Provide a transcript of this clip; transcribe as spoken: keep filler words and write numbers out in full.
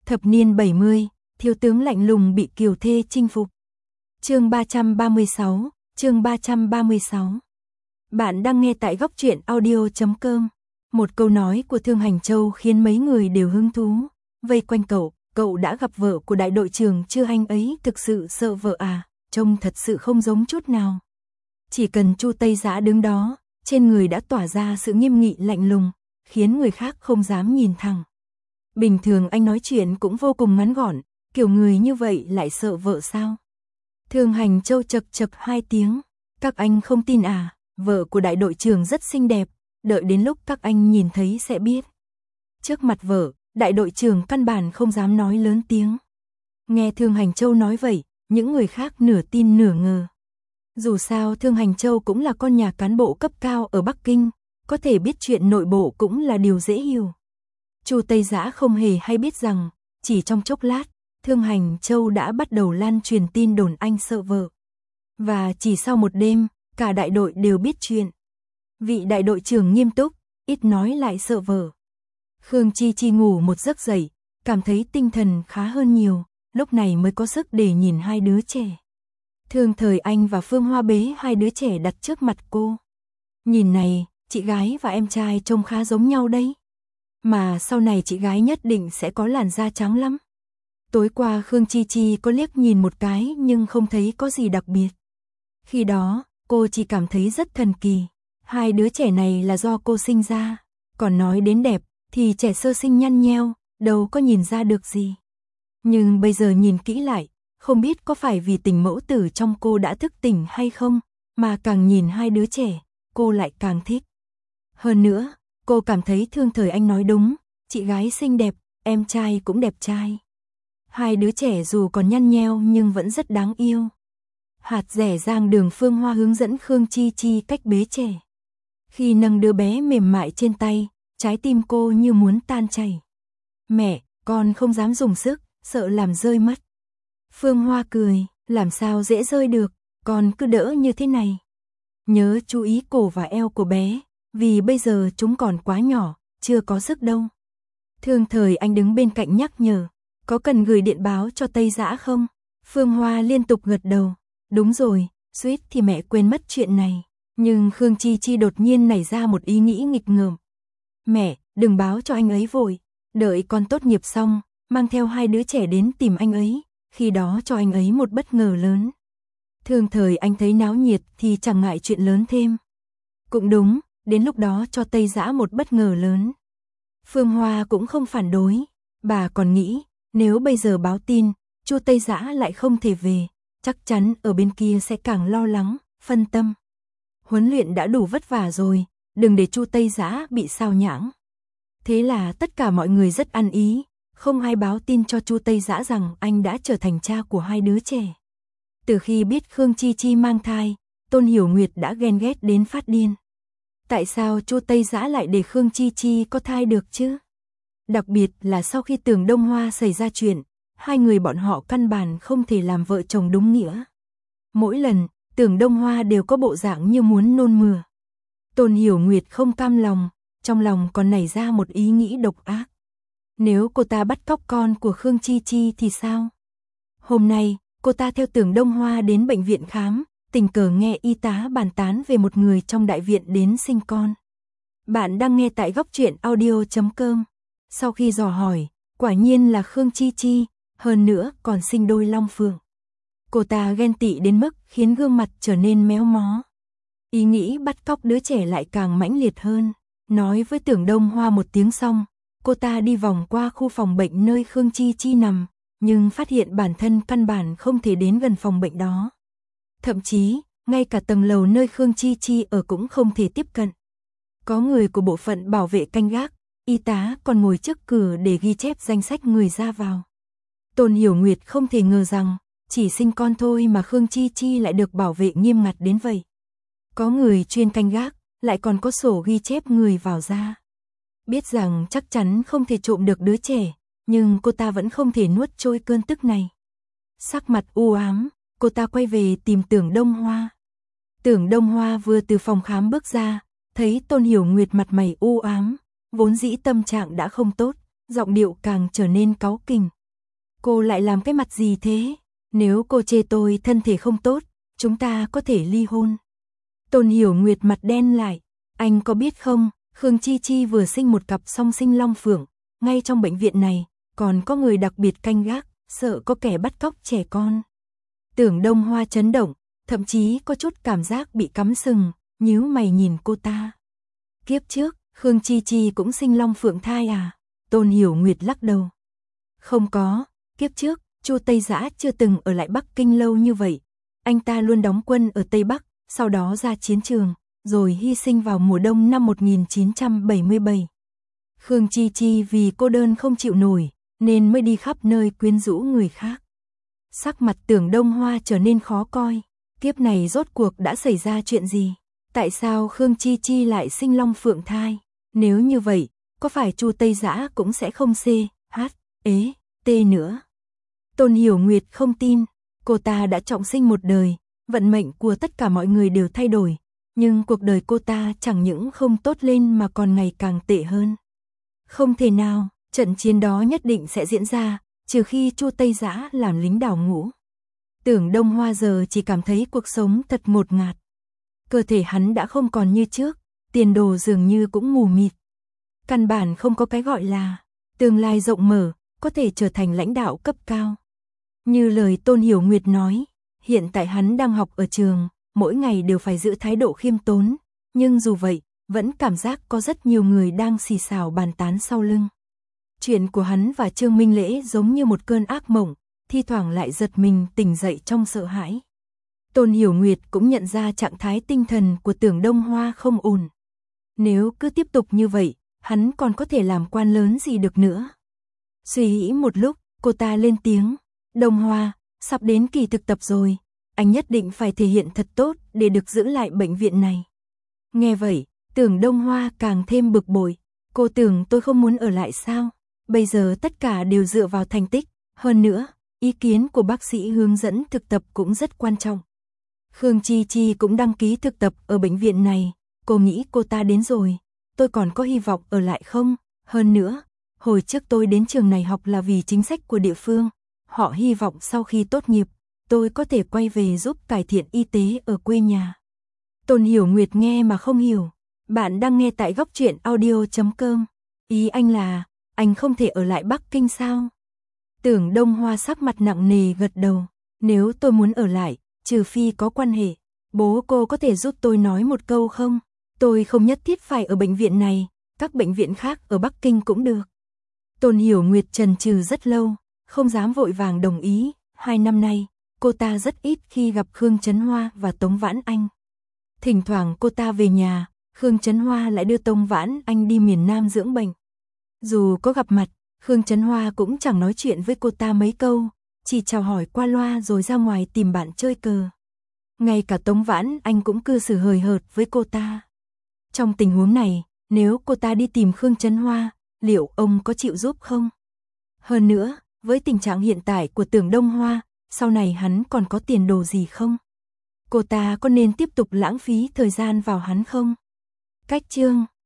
Thập niên bảy mươi, thiếu tướng lạnh lùng bị kiều thê chinh phục. Chương ba trăm ba mươi sáu, chương ba trăm ba mươi sáu. Bạn đang nghe tại góc truyện audio chấm com. Một câu nói của Thương Hành Châu khiến mấy người đều hứng thú. Vây quanh cậu, cậu đã gặp vợ của đại đội trưởng chưa, anh ấy thực sự sợ vợ à, trông thật sự không giống chút nào. Chỉ cần Chu Tây Dã đứng đó, trên người đã tỏa ra sự nghiêm nghị lạnh lùng, khiến người khác không dám nhìn thẳng. Bình thường anh nói chuyện cũng vô cùng ngắn gọn, kiểu người như vậy lại sợ vợ sao? Thương Hành Châu chậc chậc hai tiếng, các anh không tin à, vợ của đại đội trưởng rất xinh đẹp, đợi đến lúc các anh nhìn thấy sẽ biết. Trước mặt vợ, đại đội trưởng căn bản không dám nói lớn tiếng. Nghe Thương Hành Châu nói vậy, những người khác nửa tin nửa ngờ. Dù sao Thương Hành Châu cũng là con nhà cán bộ cấp cao ở Bắc Kinh, có thể biết chuyện nội bộ cũng là điều dễ hiểu. Chu Tây Dã không hề hay biết rằng, chỉ trong chốc lát, Thương Hành Châu đã bắt đầu lan truyền tin đồn anh sợ vợ. Và chỉ sau một đêm, cả đại đội đều biết chuyện. Vị đại đội trưởng nghiêm túc, ít nói lại sợ vợ. Khương Chi Chi ngủ một giấc dậy, cảm thấy tinh thần khá hơn nhiều, lúc này mới có sức để nhìn hai đứa trẻ. Thương Thời Anh và Phương Hoa bế hai đứa trẻ đặt trước mặt cô. Nhìn này, chị gái và em trai trông khá giống nhau đấy. Mà sau này chị gái nhất định sẽ có làn da trắng lắm. Tối qua Khương Chi Chi có liếc nhìn một cái nhưng không thấy có gì đặc biệt. Khi đó, cô chỉ cảm thấy rất thần kỳ. Hai đứa trẻ này là do cô sinh ra. Còn nói đến đẹp, thì trẻ sơ sinh nhăn nheo, đâu có nhìn ra được gì. Nhưng bây giờ nhìn kỹ lại, không biết có phải vì tình mẫu tử trong cô đã thức tỉnh hay không, mà càng nhìn hai đứa trẻ, cô lại càng thích. Hơn nữa, cô cảm thấy Thương Thời Anh nói đúng, chị gái xinh đẹp, em trai cũng đẹp trai. Hai đứa trẻ dù còn nhăn nheo nhưng vẫn rất đáng yêu. Hạt rẻ rang đường Phương Hoa hướng dẫn Khương Chi Chi cách bế trẻ. Khi nâng đứa bé mềm mại trên tay, trái tim cô như muốn tan chảy. Mẹ, con không dám dùng sức, sợ làm rơi mất. Phương Hoa cười, làm sao dễ rơi được, con cứ đỡ như thế này. Nhớ chú ý cổ và eo của bé, vì bây giờ chúng còn quá nhỏ, chưa có sức đâu. Thương Thời Anh đứng bên cạnh nhắc nhở, có cần gửi điện báo cho Tây Dã không? Phương Hoa liên tục gật đầu, đúng rồi, suýt thì mẹ quên mất chuyện này. Nhưng Khương Chi Chi đột nhiên nảy ra một ý nghĩ nghịch ngợm. Mẹ, đừng báo cho anh ấy vội, đợi con tốt nghiệp xong, mang theo hai đứa trẻ đến tìm anh ấy, khi đó cho anh ấy một bất ngờ lớn. Thương Thời Anh thấy náo nhiệt thì chẳng ngại chuyện lớn thêm. Cũng đúng, đến lúc đó cho Tây Dã một bất ngờ lớn. Phương Hoa cũng không phản đối, bà còn nghĩ, nếu bây giờ báo tin, Chu Tây Dã lại không thể về, chắc chắn ở bên kia sẽ càng lo lắng, phân tâm. Huấn luyện đã đủ vất vả rồi, đừng để Chu Tây Dã bị sao nhãng. Thế là tất cả mọi người rất ăn ý, không ai báo tin cho Chu Tây Dã rằng anh đã trở thành cha của hai đứa trẻ. Từ khi biết Khương Chi Chi mang thai, Tôn Hiểu Nguyệt đã ghen ghét đến phát điên. Tại sao Chu Tây Dã lại để Khương Chi Chi có thai được chứ? Đặc biệt là sau khi Tưởng Đông Hoa xảy ra chuyện, hai người bọn họ căn bản không thể làm vợ chồng đúng nghĩa. Mỗi lần, Tưởng Đông Hoa đều có bộ dạng như muốn nôn mửa. Tôn Hiểu Nguyệt không cam lòng, trong lòng còn nảy ra một ý nghĩ độc ác. Nếu cô ta bắt cóc con của Khương Chi Chi thì sao? Hôm nay, cô ta theo Tưởng Đông Hoa đến bệnh viện khám, tình cờ nghe y tá bàn tán về một người trong đại viện đến sinh con. Bạn đang nghe tại góc truyện audio chấm com. Sau khi dò hỏi, quả nhiên là Khương Chi Chi, hơn nữa còn sinh đôi long phượng. Cô ta ghen tị đến mức khiến gương mặt trở nên méo mó. Ý nghĩ bắt cóc đứa trẻ lại càng mãnh liệt hơn. Nói với Tưởng Đông Hoa một tiếng xong, cô ta đi vòng qua khu phòng bệnh nơi Khương Chi Chi nằm, nhưng phát hiện bản thân căn bản không thể đến gần phòng bệnh đó. Thậm chí, ngay cả tầng lầu nơi Khương Chi Chi ở cũng không thể tiếp cận. Có người của bộ phận bảo vệ canh gác, y tá còn ngồi trước cửa để ghi chép danh sách người ra vào. Tôn Hiểu Nguyệt không thể ngờ rằng, chỉ sinh con thôi mà Khương Chi Chi lại được bảo vệ nghiêm ngặt đến vậy. Có người chuyên canh gác, lại còn có sổ ghi chép người vào ra. Biết rằng chắc chắn không thể trộm được đứa trẻ, nhưng cô ta vẫn không thể nuốt trôi cơn tức này. Sắc mặt u ám, cô ta quay về tìm Tưởng Đông Hoa. Tưởng Đông Hoa vừa từ phòng khám bước ra, thấy Tôn Hiểu Nguyệt mặt mày u ám, vốn dĩ tâm trạng đã không tốt, giọng điệu càng trở nên cáu kỉnh. Cô lại làm cái mặt gì thế? Nếu cô chê tôi thân thể không tốt, chúng ta có thể ly hôn. Tôn Hiểu Nguyệt mặt đen lại. Anh có biết không, Khương Chi Chi vừa sinh một cặp song sinh long phượng. Ngay trong bệnh viện này, còn có người đặc biệt canh gác, sợ có kẻ bắt cóc trẻ con. Tưởng Đông Hoa chấn động, thậm chí có chút cảm giác bị cắm sừng, nhíu mày nhìn cô ta. Kiếp trước, Khương Chi Chi cũng sinh long phượng thai à? Tôn Hiểu Nguyệt lắc đầu. Không có, kiếp trước, Chu Tây Dã chưa từng ở lại Bắc Kinh lâu như vậy. Anh ta luôn đóng quân ở Tây Bắc, sau đó ra chiến trường, rồi hy sinh vào mùa đông năm một nghìn chín trăm bảy mươi bảy. Khương Chi Chi vì cô đơn không chịu nổi, nên mới đi khắp nơi quyến rũ người khác. Sắc mặt Tưởng Đông Hoa trở nên khó coi. Kiếp này rốt cuộc đã xảy ra chuyện gì? Tại sao Khương Chi Chi lại sinh long phượng thai? Nếu như vậy, có phải Chu Tây Dã cũng sẽ không c, h, ế, t nữa? Tôn Hiểu Nguyệt không tin. Cô ta đã trọng sinh một đời, vận mệnh của tất cả mọi người đều thay đổi. Nhưng cuộc đời cô ta chẳng những không tốt lên mà còn ngày càng tệ hơn. Không thể nào, trận chiến đó nhất định sẽ diễn ra, trừ khi Chu Tây Dã làm lính đào ngũ. Tưởng Đông Hoa giờ chỉ cảm thấy cuộc sống thật ngột ngạt. Cơ thể hắn đã không còn như trước, tiền đồ dường như cũng mù mịt. Căn bản không có cái gọi là tương lai rộng mở, có thể trở thành lãnh đạo cấp cao. Như lời Tôn Hiểu Nguyệt nói, hiện tại hắn đang học ở trường, mỗi ngày đều phải giữ thái độ khiêm tốn, nhưng dù vậy, vẫn cảm giác có rất nhiều người đang xì xào bàn tán sau lưng. Chuyện của hắn và Trương Minh Lễ giống như một cơn ác mộng, thi thoảng lại giật mình tỉnh dậy trong sợ hãi. Tôn Hiểu Nguyệt cũng nhận ra trạng thái tinh thần của Tưởng Đông Hoa không ổn. Nếu cứ tiếp tục như vậy, hắn còn có thể làm quan lớn gì được nữa. Suy nghĩ một lúc, cô ta lên tiếng. Đông Hoa, sắp đến kỳ thực tập rồi, anh nhất định phải thể hiện thật tốt để được giữ lại bệnh viện này. Nghe vậy, Tưởng Đông Hoa càng thêm bực bội. Cô tưởng tôi không muốn ở lại sao? Bây giờ tất cả đều dựa vào thành tích. Hơn nữa, ý kiến của bác sĩ hướng dẫn thực tập cũng rất quan trọng. Khương Chi Chi cũng đăng ký thực tập ở bệnh viện này. Cô nghĩ cô ta đến rồi, tôi còn có hy vọng ở lại không? Hơn nữa, hồi trước tôi đến trường này học là vì chính sách của địa phương. Họ hy vọng sau khi tốt nghiệp, tôi có thể quay về giúp cải thiện y tế ở quê nhà. Tôn Hiểu Nguyệt nghe mà không hiểu. Bạn đang nghe tại góc truyện audio chấm com. Ý anh là, anh không thể ở lại Bắc Kinh sao? Tưởng Đông Hoa sắc mặt nặng nề gật đầu. Nếu tôi muốn ở lại, trừ phi có quan hệ, bố cô có thể giúp tôi nói một câu không? Tôi không nhất thiết phải ở bệnh viện này, các bệnh viện khác ở Bắc Kinh cũng được. Tôn Hiểu Nguyệt chần chừ rất lâu, không dám vội vàng đồng ý. Hai năm nay, cô ta rất ít khi gặp Khương Chấn Hoa và Tống Vãn Anh. Thỉnh thoảng cô ta về nhà, Khương Chấn Hoa lại đưa Tống Vãn Anh đi miền Nam dưỡng bệnh. Dù có gặp mặt, Khương Chấn Hoa cũng chẳng nói chuyện với cô ta mấy câu, chỉ chào hỏi qua loa rồi ra ngoài tìm bạn chơi cờ. Ngay cả Tống Vãn Anh cũng cư xử hời hợt với cô ta. Trong tình huống này, nếu cô ta đi tìm Khương Chấn Hoa, liệu ông có chịu giúp không? Hơn nữa, với tình trạng hiện tại của Tưởng Đông Hoa, sau này hắn còn có tiền đồ gì không? Cô ta có nên tiếp tục lãng phí thời gian vào hắn không? Cách chương